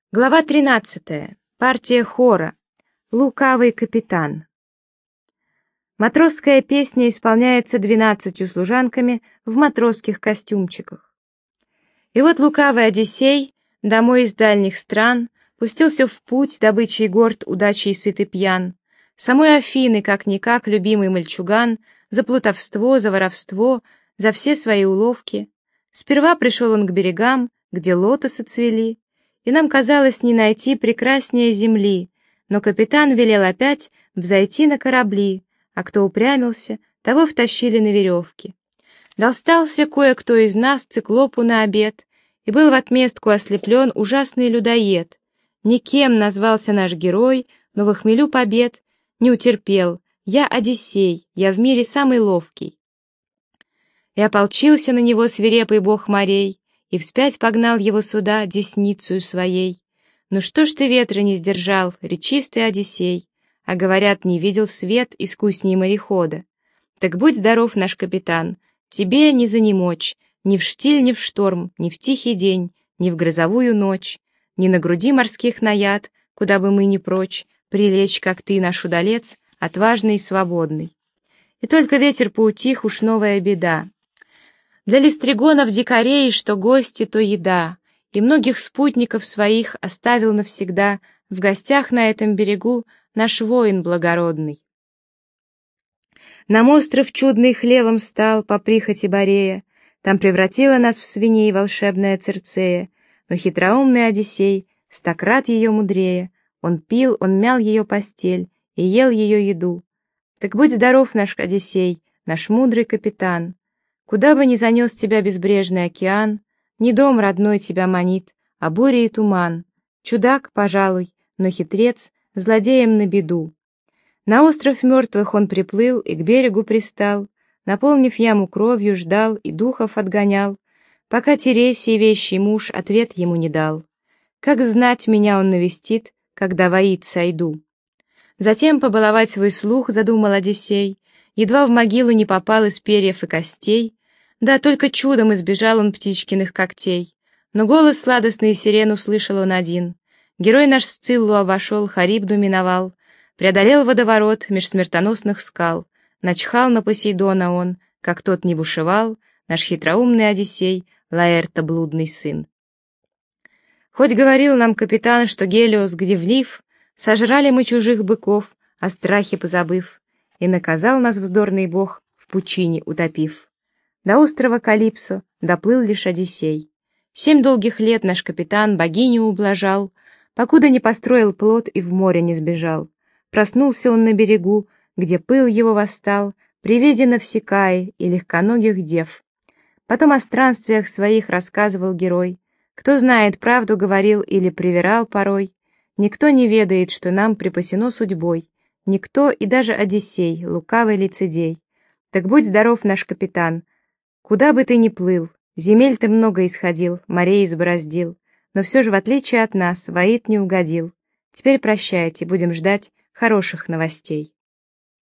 Глава 13. Партия хора. Лукавый капитан. Матросская песня исполняется 12 служанками в матросских костюмчиках. И вот лукавый Одиссей, домой из дальних стран, пустился в путь, добычей горд, удачей сыт и пьян. Самой Афины, как-никак, любимый мальчуган, за плутовство, за воровство, за все свои уловки. Сперва пришел он к берегам, где лотосы цвели, и нам казалось не найти прекраснее земли, но капитан велел опять взойти на корабли, а кто упрямился, того втащили на веревки. Достался кое-кто из нас циклопу на обед, и был в отместку ослеплен ужасный людоед. Никем назвался наш герой, но в хмелю побед не утерпел: я Одиссей, я в мире самый ловкий. И ополчился на него свирепый бог морей, и вспять погнал его сюда десницею своей. Ну что ж ты ветра не сдержал, речистый Одиссей, а говорят, не видел свет искусней морехода. Так будь здоров, наш капитан, тебе не занемочь, ни в штиль, ни в шторм, ни в тихий день, ни в грозовую ночь, ни на груди морских наяд, куда бы мы ни прочь, прилечь, как ты, наш удалец, отважный и свободный. И только ветер поутих, уж новая беда. Для листригонов дикарей, что гости, то еда, и многих спутников своих оставил навсегда в гостях на этом берегу наш воин благородный. Нам остров чудный хлевом стал по прихоти Борея, там превратила нас в свиней волшебная Цирцея, но хитроумный Одиссей стократ ее мудрее, он пил, он мял ее постель и ел ее еду. Так будь здоров, наш Одиссей, наш мудрый капитан. Куда бы ни занес тебя безбрежный океан, не дом родной тебя манит, а буря и туман. Чудак, пожалуй, но хитрец, злодеям на беду. На остров мертвых он приплыл и к берегу пристал, наполнив яму кровью, ждал и духов отгонял, пока Тересий, вещий муж, ответ ему не дал. Как знать, меня он навестит, когда воит сойду. Затем побаловать свой слух задумал Одиссей, едва в могилу не попал из перьев и костей. Да, только чудом избежал он птичкиных когтей. Но голос сладостный сирен услышал он один. Герой наш Сциллу обошел, Харибду миновал, преодолел водоворот меж смертоносных скал. Начхал на Посейдона он, как тот не бушевал, наш хитроумный Одиссей, Лаэрта блудный сын. Хоть говорил нам капитан, что Гелиос гневлив, сожрали мы чужих быков, о страхе позабыв, и наказал нас вздорный бог, в пучине утопив. До острова Калипсо доплыл лишь Одиссей. 7 долгих лет наш капитан богиню ублажал, покуда не построил плот и в море не сбежал. Проснулся он на берегу, где пыл его восстал, при виде Навсекаи и легконогих дев. Потом о странствиях своих рассказывал герой. Кто знает, правду говорил или привирал порой. Никто не ведает, что нам припасено судьбой. Никто, и даже Одиссей, лукавый лицедей. Так будь здоров, наш капитан. Куда бы ты ни плыл, земель ты много исходил, морей избороздил, но все же, в отличие от нас, воит не угодил. Теперь прощайте, будем ждать хороших новостей.